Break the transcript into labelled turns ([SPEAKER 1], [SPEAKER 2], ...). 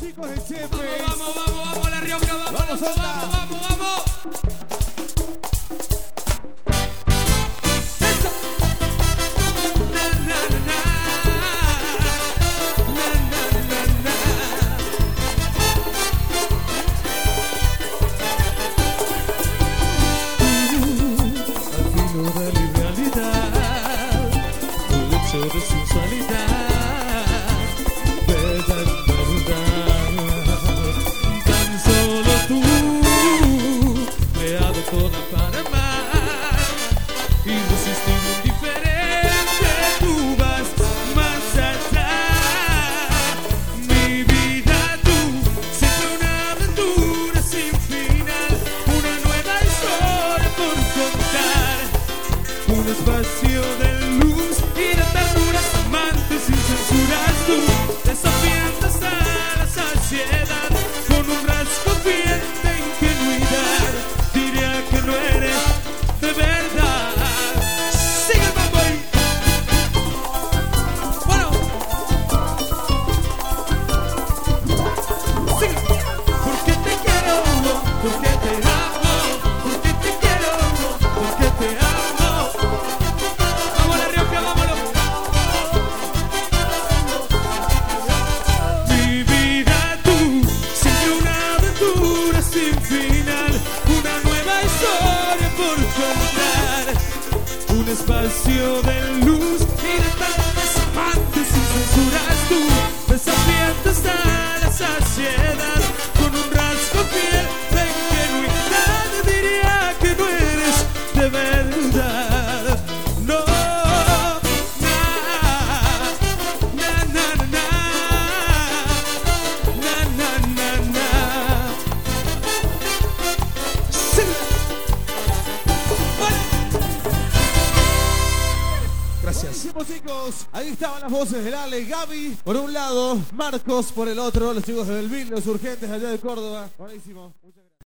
[SPEAKER 1] chicos de Chepe.
[SPEAKER 2] Vamos, La Rioja, vamos.
[SPEAKER 1] De sensualidad, verdad, tan solo tú, creado toda para amar, irresistible, indiferente, tú vas más allá, mi vida tú, siempre una aventura sin final, una nueva historia por contar, un espacio de luz y de ternuras amantes sin censuras tú, desafiando hasta la saciedad, con un rasgo fiel de ingenuidad, diría que no eres de verdad. Sigue el mambo ahí. Bueno, sigue. Porque te quiero, porque te amo, porque te quiero, porque te amo. Un espacio de luz y de tantos amantes sin censuras tú, desafiando hasta la saciedad, con un rasgo fiel de ingenuidad, diría que no eres de verdad. No, Gracias. Chicos, ahí estaban las voces del Ale, Gaby por un lado, Marcos por el otro, los chicos de Belville, los Urgentes allá de Córdoba. Buenísimo. Muchas gracias.